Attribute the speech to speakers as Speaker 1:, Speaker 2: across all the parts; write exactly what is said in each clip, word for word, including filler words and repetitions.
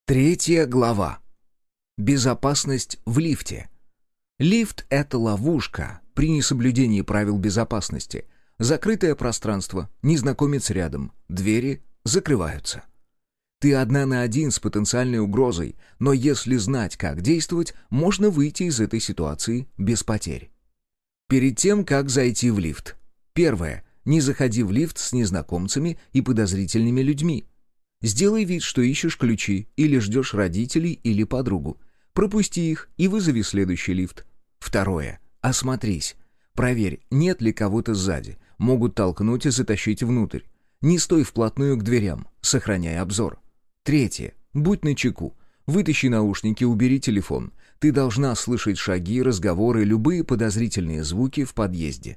Speaker 1: Третья глава. Безопасность в лифте. Лифт — это ловушка при несоблюдении правил безопасности. Закрытое пространство, незнакомец рядом, двери закрываются. Ты одна на один с потенциальной угрозой, но если знать, как действовать, можно выйти из этой ситуации без потерь. Перед тем, как зайти в лифт. Первое. Не заходи в лифт с незнакомцами и подозрительными людьми. Сделай вид, что ищешь ключи или ждешь родителей или подругу. Пропусти их и вызови следующий лифт. Второе. Осмотрись. Проверь, нет ли кого-то сзади. Могут толкнуть и затащить внутрь. Не стой вплотную к дверям, сохраняй обзор. Третье. Будь начеку. Вытащи наушники, убери телефон. Ты должна слышать шаги, разговоры, любые подозрительные звуки в подъезде.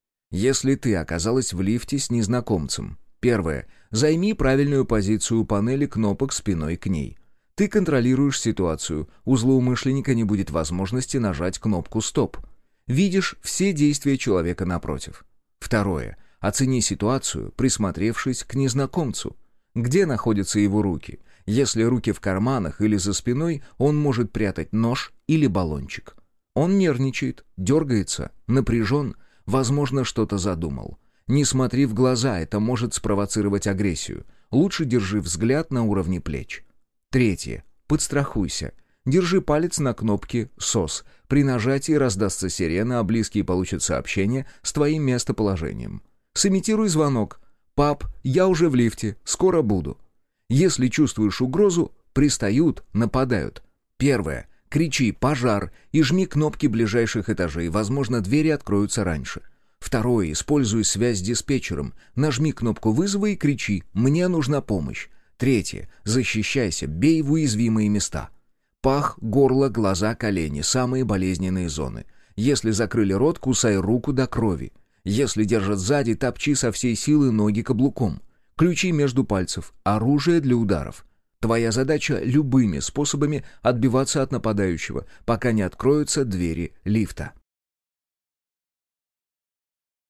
Speaker 1: Если ты оказалась в лифте с незнакомцем. Первое. Займи правильную позицию у панели кнопок спиной к ней. Ты контролируешь ситуацию. У злоумышленника не будет возможности нажать кнопку «Стоп». Видишь все действия человека напротив. Второе. Оцени ситуацию, присмотревшись к незнакомцу. Где находятся его руки? Если руки в карманах или за спиной, он может прятать нож или баллончик. Он нервничает, дергается, напряжен, возможно, что-то задумал. Не смотри в глаза, это может спровоцировать агрессию. Лучше держи взгляд на уровне плеч. Третье. Подстрахуйся. Держи палец на кнопке эс о эс. При нажатии раздастся сирена, а близкие получат сообщение с твоим местоположением. Сымитируй звонок. «Пап, я уже в лифте, скоро буду». Если чувствуешь угрозу, пристают, нападают. Первое. Кричи «пожар» и жми кнопки ближайших этажей, возможно, двери откроются раньше. Второе. Используй связь с диспетчером. Нажми кнопку вызова и кричи «мне нужна помощь». Третье. Защищайся, бей в уязвимые места. Пах, горло, глаза, колени – самые болезненные зоны. Если закрыли рот, кусай руку до крови. Если держат сзади, топчи со всей силы ноги каблуком. Ключи между пальцев, оружие для ударов. Твоя задача – любыми способами отбиваться от нападающего, пока не откроются двери лифта.